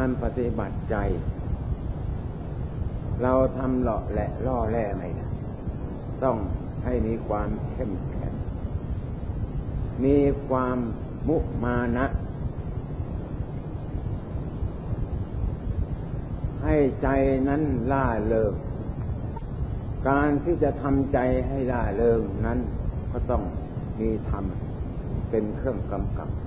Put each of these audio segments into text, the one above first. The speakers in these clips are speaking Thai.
การปฏิบัติใจเราทำหล่อแหละล่อแร่ไม่ได้ต้องให้มีความเข้มแข็งมีความมุมานะให้ใจนั้นล่าเริงการที่จะทำใจให้ล่าเริงนั้นก็ต้องมีธรรมเป็นเครื่องกำกับ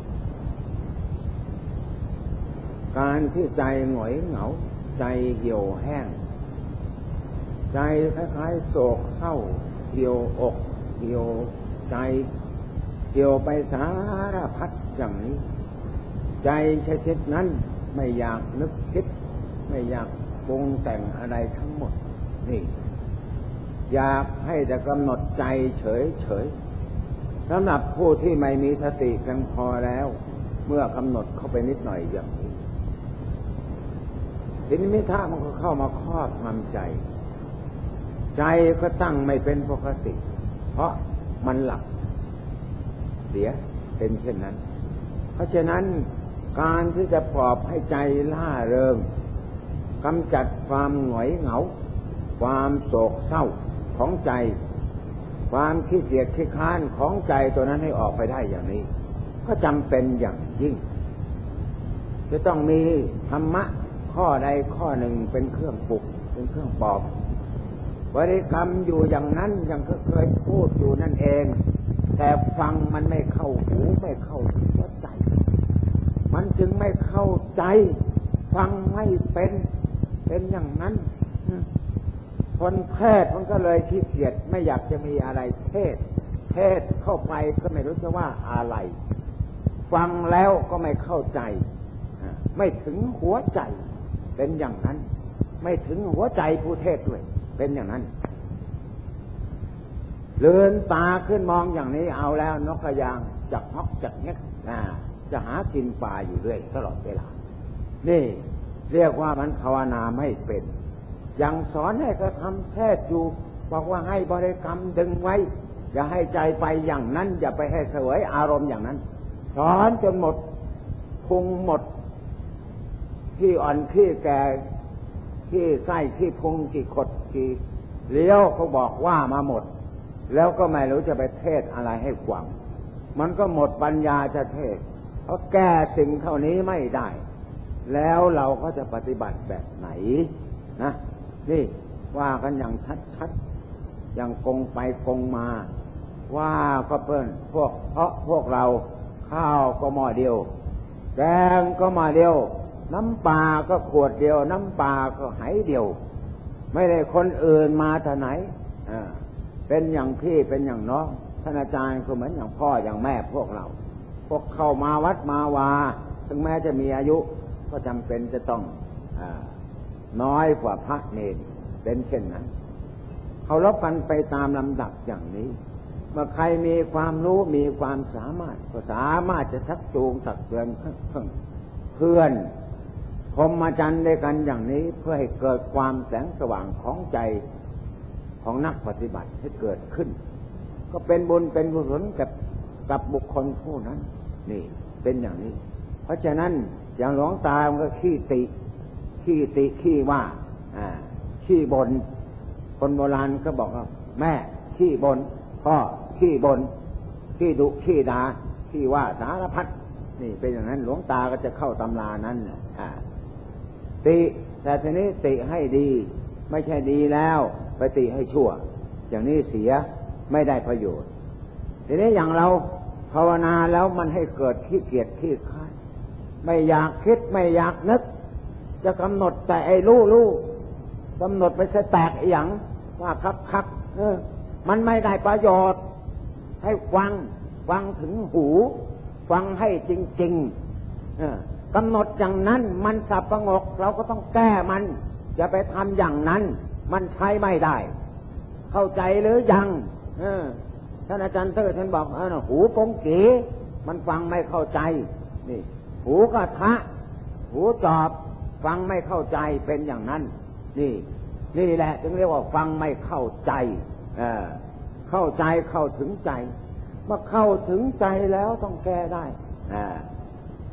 การที่ใจหงอยเหงาใจเหี่ยวแห้งใจคล้ายๆโศกเศร้าเหี่ยวอกเหี่ยวใจเหี่ยวไปสารพัดอย่างนี้ใจชนิดนั้นไม่อยากนึกคิดไม่อยากปรุงแต่งอะไรทั้งหมดนี่อยากให้แต่กำหนดใจเฉยๆสำหรับผู้ที่ไม่มีสติเพียงพอแล้วเมื่อกำหนดเข้าไปนิดหน่อยอย่างนี้ทีนี้มิถะมันก็เข้ามาครอบงำใจใจก็ตั้งไม่เป็นปกติเพราะมันหลับเสียเป็นเช่นนั้นเพราะฉะนั้นการที่จะปลอบให้ใจล่าเริงกำจัดความหงอยเหงาความโศกเศร้าของใจความขี้เกียจขี้ค้านของใจตัวนั้นให้ออกไปได้อย่างนี้ก็จำเป็นอย่างยิ่งจะต้องมีธรรมะข้อใดข้อหนึ่งเป็นเครื่องปลุกเป็นเครื่องปลอบบริกรรมอยู่อย่างนั้นยังเคยพูดอยู่นั่นเองแต่ฟังมันไม่เข้าหูไม่เข้าหัวใจมันจึงไม่เข้าใจฟังไม่เป็นอย่างนั้นคนเทศมันก็เลยขี้เกียจไม่อยากจะมีอะไรเทศเข้าไปก็ไม่รู้จะว่าอะไรฟังแล้วก็ไม่เข้าใจไม่ถึงหัวใจเป็นอย่างนั้นไม่ถึงหัวใจผู้เทศด้วยเป็นอย่างนั้นเลือนตาขึ้นมองอย่างนี้เอาแล้วนกกระยางจักฮอกจักเงี้ยจะหากินปลาอยู่เรื่อยตลอดเวลานี่เรียกว่ามันภาวนาไม่เป็นยังสอนให้กระทำเทศอยู่บอกว่าให้บริกรรมดึงไว้อย่าให้ใจไปอย่างนั้นอย่าไปให้เสวยอารมณ์อย่างนั้นสอนจนหมดพุงหมดขี้อ่อนขี้แก่ขี้ไส้ขี้พุงขี้ขดขี้เลี้ยวเขาบอกว่ามาหมดแล้วก็ไม่รู้จะไปเทศอะไรให้ฟังมันก็หมดปัญญาจะเทศเพราะแก้สิ่งเท่านี้ไม่ได้แล้วเราก็จะปฏิบัติแบบไหนนะนี่ว่ากันอย่างชัดๆอย่างกงไปกงมาว่าก็เปิ้นพวกเราข้าวก็หม้อเดียวแกงก็หม้อเดียวน้ำปลาก็ขวดเดียวน้ำปลาก็ไหเดียวไม่ได้คนอื่นมาแต่ไหนเป็นอย่างพี่เป็นอย่างน้องท่านอาจารย์ก็เหมือนอย่างพ่ออย่างแม่พวกเราพวกเข้ามาวัดมาวาถึงแม้จะมีอายุก็จำเป็นจะต้องน้อยกว่าพระเนรเป็นเช่นนั้นเคารพกันไปตามลำดับอย่างนี้เมื่อใครมีความรู้มีความสามารถก็สามารถจะชักจูงตักเตือนเพื่อนพรหมจรรย์ด้วยกันอย่างนี้เพื่อให้เกิดความแสงสว่างของใจของนักปฏิบัติให้เกิดขึ้นก็เป็นบุญเป็นกุศลกับบุคคลผู้นั้นนี่เป็นอย่างนี้เพราะฉะนั้นอย่างหลวงตามันก็ขี้ติขี้ว่าขี้บนคนโบราณก็บอกว่าแม่ขี้บนพ่อขี้บนขี้ดุขี้ด่าขี้ว่าสารพัดนี่เป็นอย่างนั้นหลวงตาก็จะเข้าตำรานั้นติแต่ทีนี้ติให้ดีไม่ใช่ดีแล้วไปติให้ชั่วอย่างนี้เสียไม่ได้ประโยชน์ทีนี้อย่างเราภาวนาแล้วมันให้เกิดขี้เกียจขี้ค้านไม่อยากคิดไม่อยากนึกจะกำหนดแต่ไอ้รู้กำหนดไปซะแตกอย่างว่าคักมันไม่ได้ประโยชน์ให้ฟังถึงหูฟังให้จริงๆกำหนดอย่างนั้นมันสับประงกเราก็ต้องแก้มันอย่าไปทำอย่างนั้นมันใช้ไม่ได้เข้าใจหรือยังท่านอาจารย์เตอร์ท่านบอกหูกงกีมันฟังไม่เข้าใจนี่หูกระทะหูจอบฟังไม่เข้าใจเป็นอย่างนั้นนี่แหละจึงเรียกว่าฟังไม่เข้าใจเข้าใจเข้าถึงใจเมื่อเข้าถึงใจแล้วต้องแก้ได้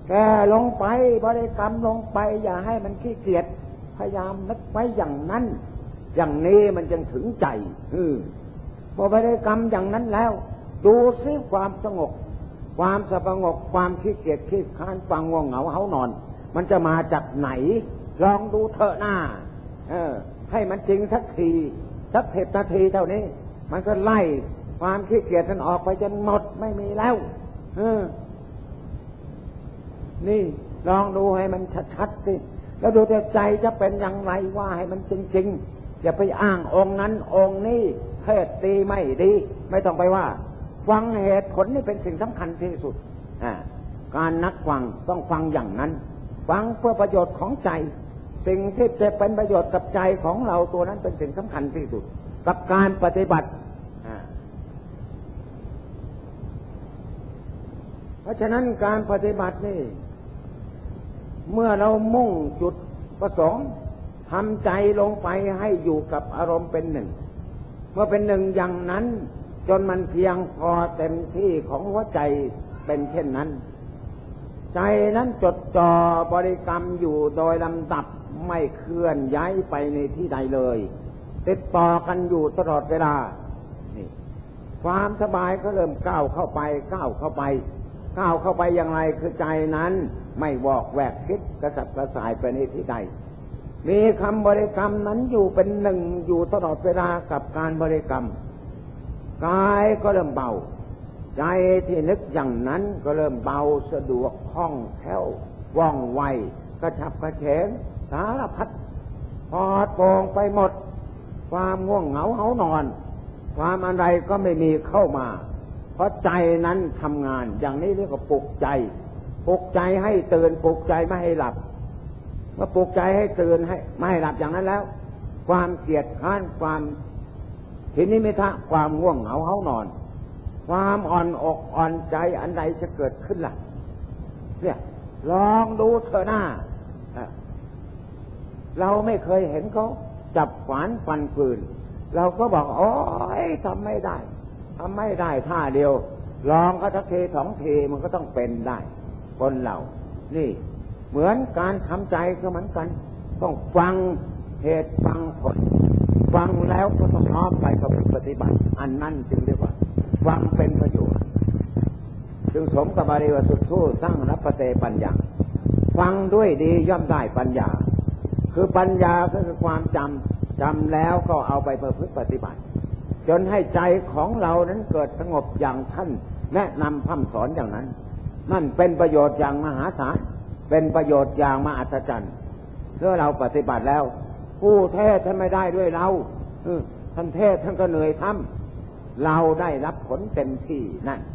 แกลงไปบริกรรมลงไปอย่าให้มันขี้เกียจพยายามนึกไว้อย่างนั้นอย่างนี้มันจึงถึงใจพอบริกรรมอย่างนั้นแล้วดูซิความสงบความสงบความขี้เกียจขี้ค้านความง่วงเหงาเฮานอนมันจะมาจากไหนลองดูเถอะหน้าให้มันจริงสักทีสัก10 นาทีเท่านี้มันก็ไล่ความขี้เกียจนั้นออกไปจนหมดไม่มีแล้วนี่ลองดูให้มันชัดๆสิแล้วดูแต่ใจจะเป็นอย่างไรว่าให้มันจริงๆอย่าไปอ้างองค์นั้นองค์นี้เทศดีไม่ดีไม่ต้องไปว่าฟังเหตุผลนี่เป็นสิ่งสำคัญที่สุดการนักฟังต้องฟังอย่างนั้นฟังเพื่อประโยชน์ของใจสิ่งที่จะเป็นประโยชน์กับใจของเราตัวนั้นเป็นสิ่งสำคัญที่สุดกับการปฏิบัติเพราะฉะนั้นการปฏิบัตินี่เมื่อเรามุ่งจุดประสงค์ทำใจลงไปให้อยู่กับอารมณ์เป็นหนึ่งเมื่อเป็นหนึ่งอย่างนั้นจนมันเพียงพอเต็มที่ของหัวใจเป็นเช่นนั้นใจนั้นจดจ่อบริกรรมอยู่โดยลำดับไม่เคลื่อนย้ายไปในที่ใดเลยติดต่อกันอยู่ตลอดเวลานี่ความสบายก็เริ่มก้าวเข้าไปก้าวเข้าไปก้าวเข้าไปอย่างไรคือใจนั้นไม่วอกแวกคิดกระสับกระส่ายไปในที่ใดมีคำบริกรรมนั้นอยู่เป็นหนึ่งอยู่ตลอดเวลากับการบริกรรมกายก็เริ่มเบาใจที่นึกอย่างนั้นก็เริ่มเบาสะดวกคล่องแคล่วว่องไวกระฉับกระเฉงสารพัดปลอดโปร่งไปหมดความง่วงเหงาเฮานอนความอะไรก็ไม่มีเข้ามาเพราะใจนั้นทำงานอย่างนี้เรียกว่าปลุกใจปลุกใจให้ตื่นปลุกใจไม่ให้หลับเมื่อปลุกใจให้ตื่นให้ไม่ให้หลับอย่างนั้นแล้วความเกียจคร้านความทีนี้ไม่ทะความง่วงเหงาเฮานอนความอ่อนอกอ่อนใจอันใดจะเกิดขึ้นล่ะเนี่ยลองดูเถอะหน้าเราไม่เคยเห็นเขาจับขวานฟันปืนเราก็บอกโอ๊ยทำไม่ได้ท่าเดียวลองก็สักทีสองทีมันก็ต้องเป็นได้คนเรานี่เหมือนการทำใจก็เหมือนกันต้องฟังเหตุฟังผลฟังแล้วก็ต้องน้อมไปกับปฏิบัติอันนั้นจึงเรียกว่าฟังเป็นประโยชน์จึงสมกับบาลีว่าสุดทู่สร้างนับประเตปัญญาฟังด้วยดีย่อมได้ปัญญาคือปัญญาก็คือความจำแล้วก็เอาไปประพฤติปฏิบัติจนให้ใจของเรานั้นเกิดสงบอย่างท่านแนะนำพร่ำสอนอย่างนั้นนั่นเป็นประโยชน์อย่างมหาศาลเป็นประโยชน์อย่างมหัศจรรย์เมื่อเราปฏิบัติแล้วผู้เทศท่านไม่ได้ด้วยเราท่านเทศท่านก็เหนื่อยทำเราได้รับผลเต็มที่นั่น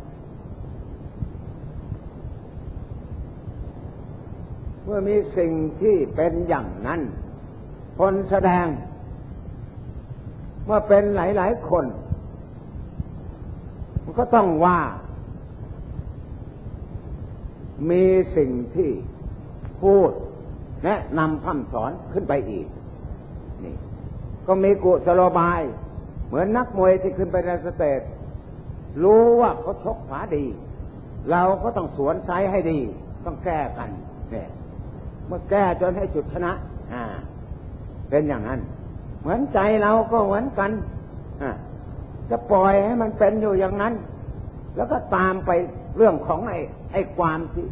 เมื่อมีสิ่งที่เป็นอย่างนั้นคนแสดงเมื่อเป็นหลายๆคนมันก็ต้องว่ามีสิ่งที่พูดแนะนำพร่ำสอนขึ้นไปอีกนี่ก็มีกุศโลบายเหมือนนักมวยที่ขึ้นไปในสเตจรู้ว่าเขาชกขวาดีเราก็ต้องสวนซ้ายให้ดีต้องแก้กันเนี่ยเมื่อแก้จนให้จุดชนะเป็นอย่างนั้นเหมือนใจเราก็เหมือนกันจะปล่อยให้มันเป็นอยู่อย่างนั้นแล้วก็ตามไปเรื่องของไอ้ความที่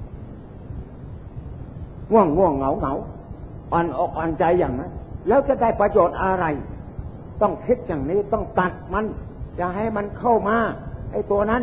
ง่วงเหงาอ่อนอกอ่อนใจอย่างนั้นแล้วจะได้ประโยชน์อะไรต้องคิดอย่างนี้ต้องตัดมันจะให้มันเข้ามาไอ้ตัวนั้น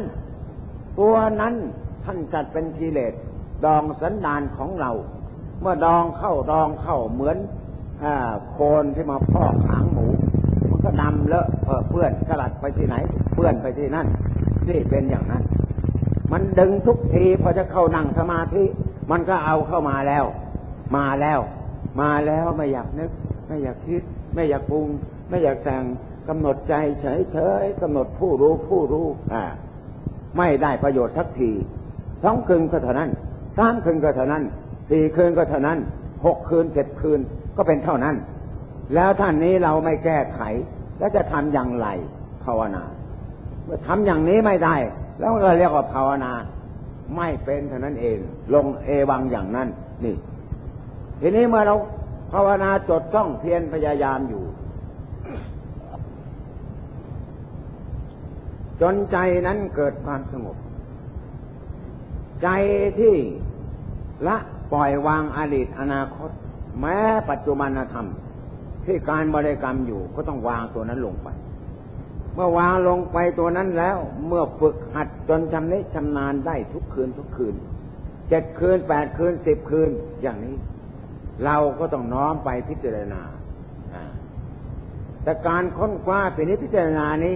ท่านจัดเป็นกิเลสดองสันดานของเราเมื่อดองเข้าเหมือนโคลนที่มาพอกหางหมูมันก็ดำเลอะเปื้อนกระลัดไปที่ไหนเปื้อนไปที่นั่นนี่เป็นอย่างนั้นมันดึงทุกทีพอจะเข้านั่งสมาธิมันก็เอาเข้ามาแล้วไม่อยากนึกไม่อยากคิดไม่อยากปรุงไม่อยากแต่งกำหนดใจเฉยกำหนดผู้รู้ไม่ได้ประโยชน์สักที2 คืนก็เท่านั้น3 คืนก็เท่านั้น4 คืนก็เท่านั้น6 คืน7 คืนก็เป็นเท่านั้นแล้วท่านนี้เราไม่แก้ไขแล้วจะทำอย่างไรภาวนาเมื่อทำอย่างนี้ไม่ได้แล้วก็เรียกว่าภาวนาไม่เป็นเท่านั้นเองลงเอวังอย่างนั้นนี่ทีนี้เมื่อเราภาวนาจดจ้องเพียรพยายามอยู่จนใจนั้นเกิดความสงบใจที่ละปล่อยวางอดีตอนาคตแม้ปัจจุบันธรรมที่การบริกรรมอยู่ก็ต้องวางตัวนั้นลงไปเมื่อวางลงไปตัวนั้นแล้วเมื่อฝึกหัดจนชำนิชำนาญได้ทุกคืน7 คืน8 คืน10 คืนอย่างนี้เราก็ต้องน้อมไปพิจารณาแต่การค้นคว้าพิจารณานี้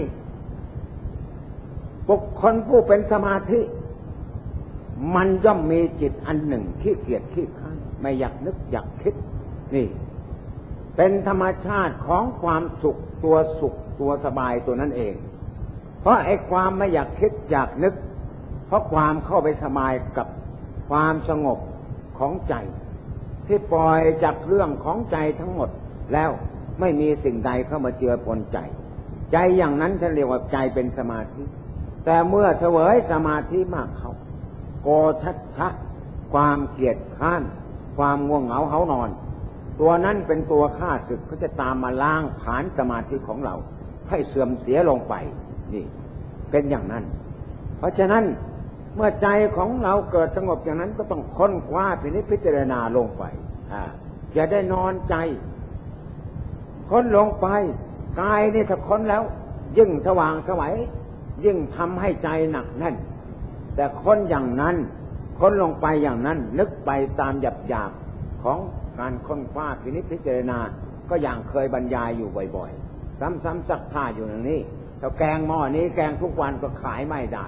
บุคคลผู้เป็นสมาธิมันย่อมมีจิตอันหนึ่งขี้เกียจขี้ค้านไม่อยากนึกอยากคิดนี่เป็นธรรมชาติของความสุขตัวสบายตัวนั้นเองเพราะไอ้ความไม่อยากคิดอยากนึกเพราะความเข้าไปสบายกับความสงบของใจที่ปล่อยจากเรื่องของใจทั้งหมดแล้วไม่มีสิ่งใดเข้ามาเจือปนใจอย่างนั้นฉันเรียกว่าใจเป็นสมาธิแต่เมื่อเสวยสมาธิมากเข้าโกชัจฉะความเกียจค้านความง่วงเหงาเฮานอนตัวนั้นเป็นตัวฆ่าศึกก็จะตามมาล้างผลาญสมาธิของเราให้เสื่อมเสียลงไปนี่เป็นอย่างนั้นเพราะฉะนั้นเมื่อใจของเราเกิดสงบอย่างนั้นก็ต้องค้นคว้าพิจารณาลงไปอย่าได้นอนใจค้นลงไปกายนี่ถ้าค้นแล้วยิ่งสว่างไสวยิ่งทำให้ใจหนักแน่นแต่ค้นอย่างนั้นค้นลงไปอย่างนั้นนึกไปตามหยาบๆของการค้นคว้าพิจารณาก็อย่างเคยบรรยายอยู่บ่อยๆซ้ำๆซักผ้าอยู่อย่างนี้ถ้าแกงหม้อนี้แกงทุกวันก็ขายไม่ได้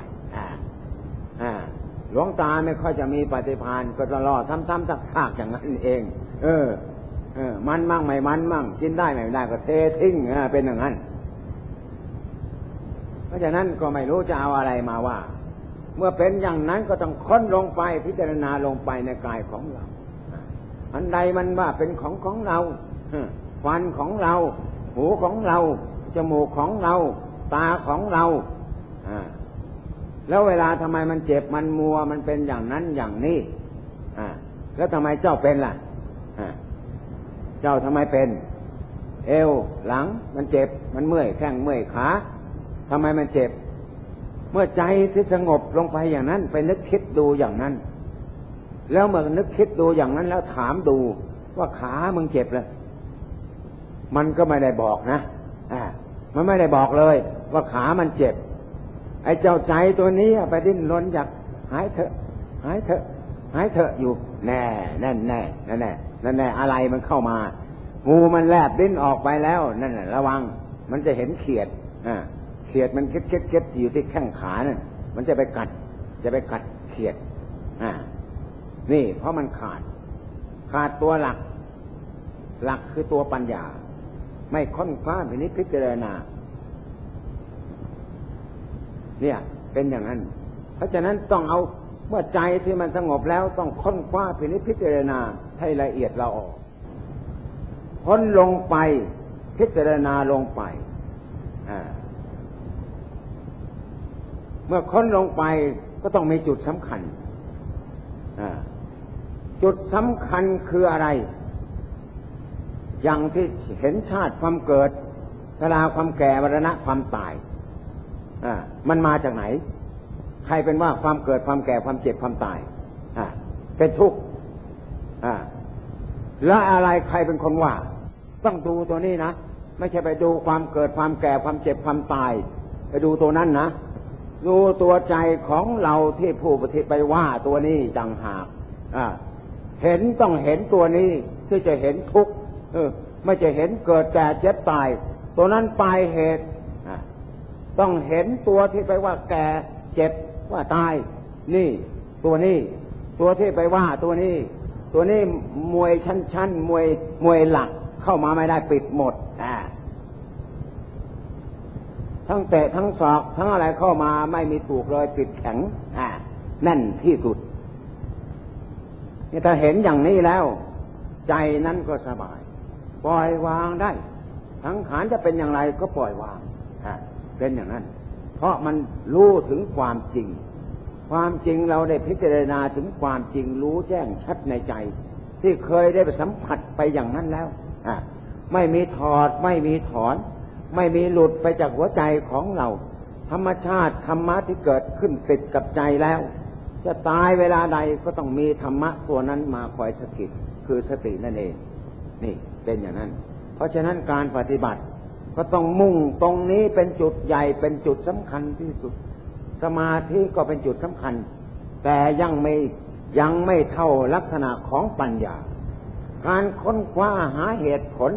หลวงตาไม่ค่อยจะมีปฏิภาณก็จะรอซ้ำๆซักๆอย่างนั้นเองมันมั่งไม่มันมั่งกินได้ไม่ได้ก็เททิ้งเป็นอย่างนั้นเพราะฉะนั้นก็ไม่รู้จะเอาอะไรมาว่าเมื่อเป็นอย่างนั้นก็ต้องค้นลงไปพิจารณาลงไปในกายของเราอันใดมันว่าเป็นของเราฟันของเราหูของเราจมูกของเราตาของเราแล้วเวลาทำไมมันเจ็บมันมัวมันเป็นอย่างนั้นอย่างนี้แล้วทำไมเจ้าเป็นล่ะเจ้าทำไมเป็นเอวหลังมันเจ็บมันเมื่อยแข้งเมื่อยขาทำไมมันเจ็บเมื่อใจที่สงบลงไปอย่างนั้นไปนึกคิดดูอย่างนั้นแล้วเมื่อนึกคิดดูอย่างนั้นแล้วถามดูว่าขามึงเจ็บเลยมันก็ไม่ได้บอกนะมันไม่ได้บอกเลยว่าขามันเจ็บไอ้เจ้าใจตัวนี้ไปดิ้นรนอยากหายเถอะอยู่แน่อะไรมันเข้ามางูมันแลบดิ้นออกไปแล้วนั่นแหละระวังมันจะเห็นเขียดมันเก็ดอยู่ที่แข้งขานั่นมันจะไปกัดเขียดนี่เพราะมันขาดตัวหลักคือตัวปัญญาไม่ค้นคว้าพิจารณาเนี่ยเป็นอย่างนั้นเพราะฉะนั้นต้องเอาเมื่อใจที่มันสงบแล้วต้องค้นคว้าพิจารณาให้ละเอียดละออค้นลงไปพิจารณาลงไปเมื่อค้นลงไปก็ต้องมีจุดสำคัญจุดสำคัญคืออะไรอย่างที่เห็นชาติความเกิดชราความแก่มรณะความตายมันมาจากไหนใครเป็นว่าความเกิดความแก่ความเจ็บความตายเป็นทุกข์แล้วอะไรใครเป็นคนว่าต้องดูตัวนี้นะไม่ใช่ไปดูความเกิดความแก่ความเจ็บความตายไปดูตัวนั้นนะดูตัวใจของเราที่ผู้ปฏิไปว่าตัวนี้ต่างหากเห็นต้องเห็นตัวนี้ที่จะเห็นทุกข์ไม่จะเห็นเกิดแก่เจ็บตายตัวนั้นปลายเหตุต้องเห็นตัวที่ไปว่าแก่เจ็บว่าตายนี่ตัวนี้ตัวที่ไปว่าตัวนี้มวยชั้นมวยหลักเข้ามาไม่ได้ปิดหมดทั้งเตะทั้งศอกทั้งอะไรเข้ามาไม่มีถูกเลยปิดแข็งแน่นที่สุดนี่ถ้าเห็นอย่างนี้แล้วใจนั้นก็สบายปล่อยวางได้สังขารจะเป็นอย่างไรก็ปล่อยวางเป็นอย่างนั้นเพราะมันรู้ถึงความจริงความจริงเราได้พิจารณาถึงความจริงรู้แจ้งชัดในใจที่เคยได้ไปสัมผัสไปอย่างนั้นแล้วไม่มีถอดไม่มีถอนไม่มีหลุดไปจากหัวใจของเราธรรมชาติธรรมะที่เกิดขึ้นติดกับใจแล้วจะตายเวลาใดก็ต้องมีธรรมะตัวนั้นมาคอยสะกิดคือสตินั่นเองนี่เป็นอย่างนั้นเพราะฉะนั้นการปฏิบัติก็ต้องมุ่งตรงนี้เป็นจุดใหญ่เป็นจุดสำคัญที่สุดสมาธิก็เป็นจุดสำคัญแต่ยังไม่เท่าลักษณะของปัญญาการค้นคว้าหาเหตุผล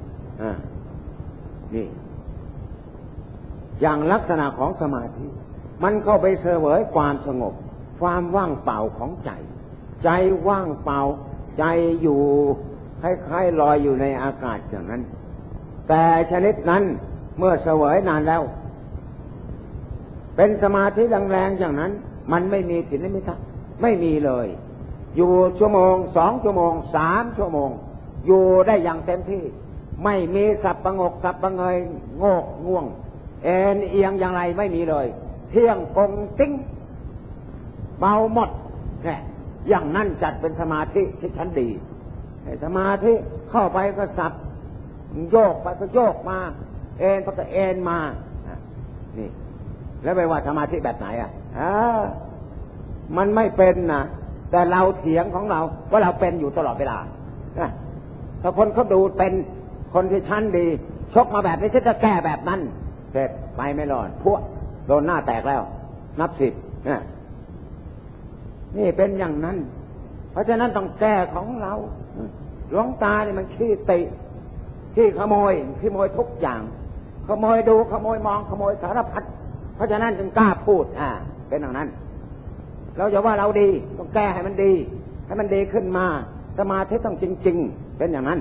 นี่อย่างลักษณะของสมาธิมันเข้าไปเสวยความสงบความว่างเปล่าของใจใจว่างเปล่าใจอยู่คล้ายๆลอยอยู่ในอากาศอย่างนั้นแต่ชนิดนั้นเมื่อเสวยนานแล้วเป็นสมาธิแรงๆอย่างนั้นมันไม่มีถินมิทะไม่มีเลยอยู่ชั่วโมง2 ชั่วโมง3 ชั่วโมงอยู่ได้อย่างเต็มที่ไม่มีสับประงกสับประเงยโงกง่วงเอ็นเอียงอย่างไรไม่มีเลยเที่ยงกงติ้งเบาหมดแค่อย่างนั้นจัดเป็นสมาธิที่ชั้นดีสมาธิเข้าไปก็สับโยกไปก็โยกมาเอ็นไปก็เอ็นมานี่แล้วไปว่าสมาธิแบบไหนมันไม่เป็นนะแต่เราเถียงของเราว่าเราเป็นอยู่ตลอดเวลาถ้าคนเขาดูเป็นคนที่ชั้นดีชกมาแบบนี้จะแก้แบบนั้นเสร็จไปไม่รอดพวกโดนหน้าแตกแล้วนับ10นี่เป็นอย่างนั้นเพราะฉะนั้นต้องแก้ของเราหลวงตาเนี่ยมันขี้ติขี้ขโมยทุกอย่างขโมยดูขโมยมองขโมยสารพัดเพราะฉะนั้นจึงกล้าพูดเป็นอย่างนั้นเราจะว่าเราดีต้องแก้ให้มันดีให้มันดีขึ้นมาสมาธิต้องจริงๆเป็นอย่างนั้น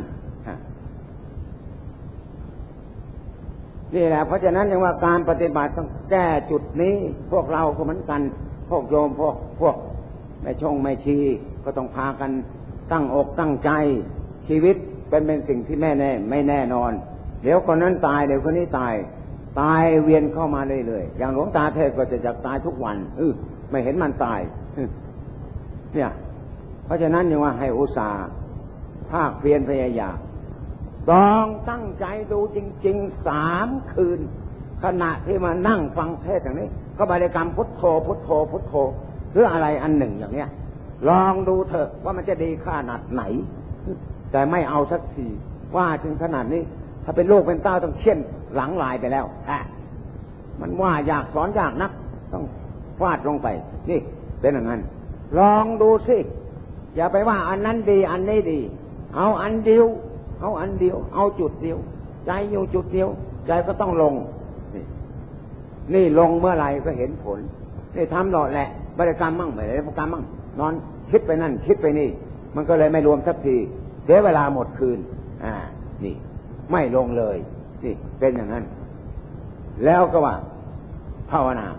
นี่แหละเพราะฉะนั้นยังว่าการปฏิบัติต้องแก้จุดนี้พวกเราก็เหมือนกันพวกโยมพวกแม่ชงแม่ชีก็ต้องพากันตั้งอกตั้งใจชีวิตเป็นสิ่งที่ไม่แน่นอนเดี๋ยวคนนั้นตายเดี๋ยวคนนี้ตายเวียนเข้ามาเรื่อยๆอย่างหลวงตาเทศก็จะจักตายทุกวันไม่เห็นมันตายเนี่ยเพราะฉะนั้นยังว่าให้อุตส่าห์ภาคเพียรพยายามต้องตั้งใจดูจริงๆ3 คืนขณะที่มานั่งฟังเทศอย่างนี้ก็บริกรรมพุทโธพุทโธพุทโธหรืออะไรอันหนึ่งอย่างเนี้ยลองดูเถอะว่ามันจะดีขนาดไหนแต่ไม่เอาสักทีว่าถึงขนาดนี้ถ้าเป็นลูกเป็นเต้าต้องเขี่ยนหลังลายไปแล้วมันว่าอยากสอนยากนักต้องฟาดลงไปนี่เป็นอย่างนั้นลองดูสิอย่าไปว่าอันนั้นดีอันนี้ดีเอาอันเดียวเอาจุดเดียวใจอยู่จุดเดียวใจก็ต้องลงนี่ลงเมื่อไหร่ก็เห็นผลนี่ทำหล่อแหละบริกรรมมั่งไม่ได้บริกรรมมั่งนอนคิดไปนั่นคิดไปนี่มันก็เลยไม่รวมสักทีเสียเวลาหมดคืนนี่ไม่ลงเลยนี่เป็นอย่างนั้นแล้วก็ว่าภาวนา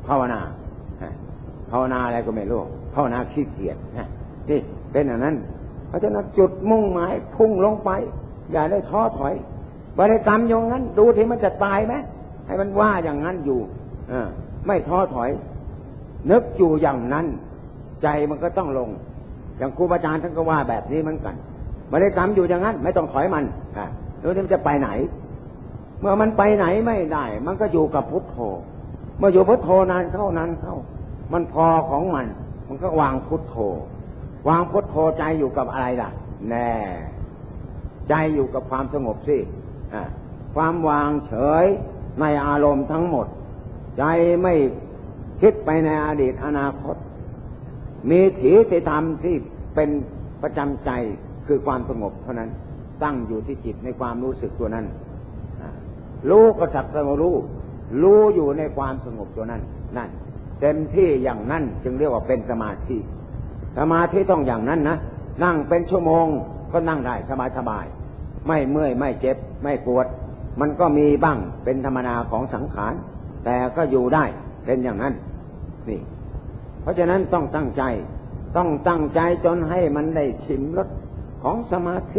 อะไรก็ไม่รู้ภาวนาขี้เกียจนี่เป็นอย่างนั้นเพราะฉะนั้นจุดมุ่งหมายพุ่งลงไปอย่าได้ท้อถอยบริกรรมอย่างนั้นดูที่มันจะตายไหมให้มันว่าอย่างนั้นอยู่ไม่ท้อถอยนึกอยู่อย่างนั้นใจมันก็ต้องลงอย่างครูบาอาจารย์ท่านก็ว่าแบบนี้เหมือนกันบริกรรมอยู่อย่างนั้นไม่ต้องถอยมันดูที่มันจะไปไหนเมื่อมันไปไหนไม่ได้มันก็อยู่กับพุทโธเมื่ออยู่พุทโธนานเข้ามันพอของมันก็วางพุทโธใจอยู่กับอะไรล่ะแน่ใจอยู่กับความสงบสิความวางเฉยในอารมณ์ทั้งหมดใจไม่คิดไปในอดีตอนาคตมีถีติธรรมที่เป็นประจำใจคือความสงบเท่านั้นตั้งอยู่ที่จิตในความรู้สึกตัวนั้นรู้ก็สักแต่ว่ารู้อยู่ในความสงบตัวนั้นนั่นเต็มที่อย่างนั้นจึงเรียกว่าเป็นสมาธิต้องอย่างนั้นนะนั่งเป็นชั่วโมงก็นั่งได้สบายไม่เมื่อยไม่เจ็บไม่ปวดมันก็มีบ้างเป็นธรรมดาของสังขารแต่ก็อยู่ได้เป็นอย่างนั้นนี่เพราะฉะนั้นต้องตั้งใจจนให้มันได้ชิมรสของสมาธิ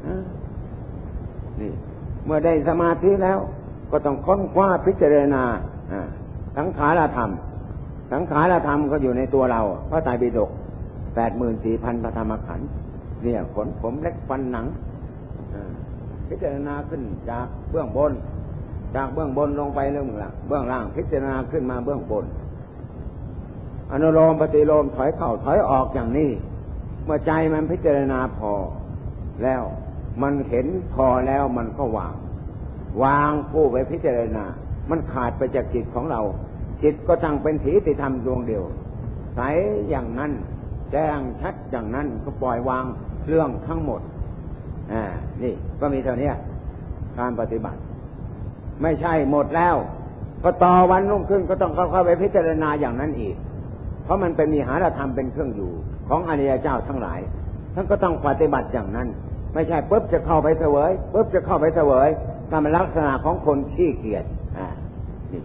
นี่เมื่อได้สมาธิแล้วก็ต้องค้นคว้าพิจารณาสังขารธรรมสังขารธรรมก็อยู่ในตัวเราพระไตรปิฎก 84,000 พระธรรมขันธ์เนี่ยขนผมเล็บฟันหนังพิจารณาขึ้นจากเบื้องบนลงไปเรื่องเบื้องล่างพิจารณาขึ้นมาเบื้องบนอนุโลมปฏิโลมถอยเข้าถอยออกอย่างนี้เมื่อใจมันพิจารณาพอแล้วมันเห็นพอแล้วมันก็วางผู้ไปพิจารณามันขาดไปจากจิตของเราจิตก็ตั้งเป็นถีติธรรมดวงเดียวใสอย่างนั้นแจ้งชัดอย่างนั้นก็ปล่อยวางเรื่องทั้งหมดนี่ก็มีเท่านี้การปฏิบัติไม่ใช่หมดแล้วก็ต่อวันรุ่งขึ้นก็ต้องเข้าไปพิจารณาอย่างนั้นอีกเพราะมันเป็นมีหาธรรมเป็นเครื่องอยู่ของอริยเจ้าทั้งหลายท่านก็ต้องปฏิบัติอย่างนั้นไม่ใช่ปุ๊บจะเข้าไปเสวยปุ๊บจะเข้าไปเสวยตามลักษณะของคนขี้เกียจนี่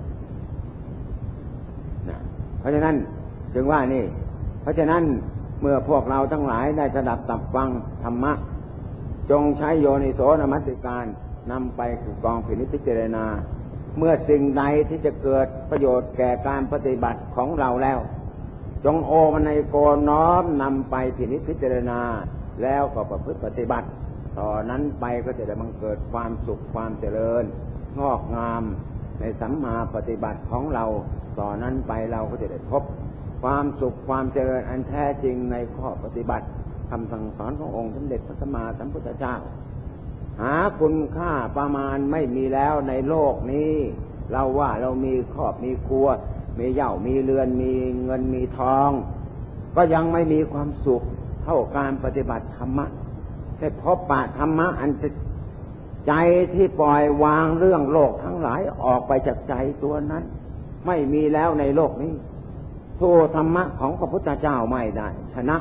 นะเพราะฉะนั้นจึงว่านี่เพราะฉะนั้นเมื่อพวกเราทั้งหลายได้สดับตับฟังธรรมะจงใช้โยนิโสนมัสสิการนำไปคือกองพิจารณาเมื่อสิ่งใดที่จะเกิดประโยชน์แก่การปฏิบัติของเราแล้วจงโอมันในโกน้อมนำไปพิจารณาแล้วก็ประพฤติปฏิบัติต่อนนั้นไปก็จะได้บังเกิดความสุขความเจริญงอกงามในสัมมาปฏิบัติของเราต่อนนั้นไปเราก็จะได้พบความสุขความเจริญอันแท้จริงในข้อปฏิบัติคำสั่งสอนขององค์สมเด็จพระสัมมาสัมพุทธเจ้าหาคุณค่าประมาณไม่มีแล้วในโลกนี้เราว่าเรามีครอบมีครัวมีเหย้ามีเรือนมีเงินมีทองก็ยังไม่มีความสุขเท่าการปฏิบัติธรรมะได้พบปะธรรมะอันใจที่ปล่อยวางเรื่องโลกทั้งหลายออกไปจากใจตัวนั้นไม่มีแล้วในโลกนี้สู้ธรรมะของพระพุทธเจ้าไม่ได้ชนะ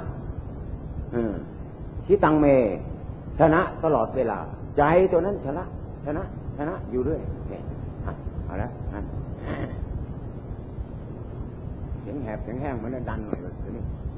ทิตังเมชนะตลอดเวลาใจตัวนั้นชนะอยู่เรื่อยเนี่ยเอาละเสียงแหบเสียงแห้งมันดันหน่อยเลยนี่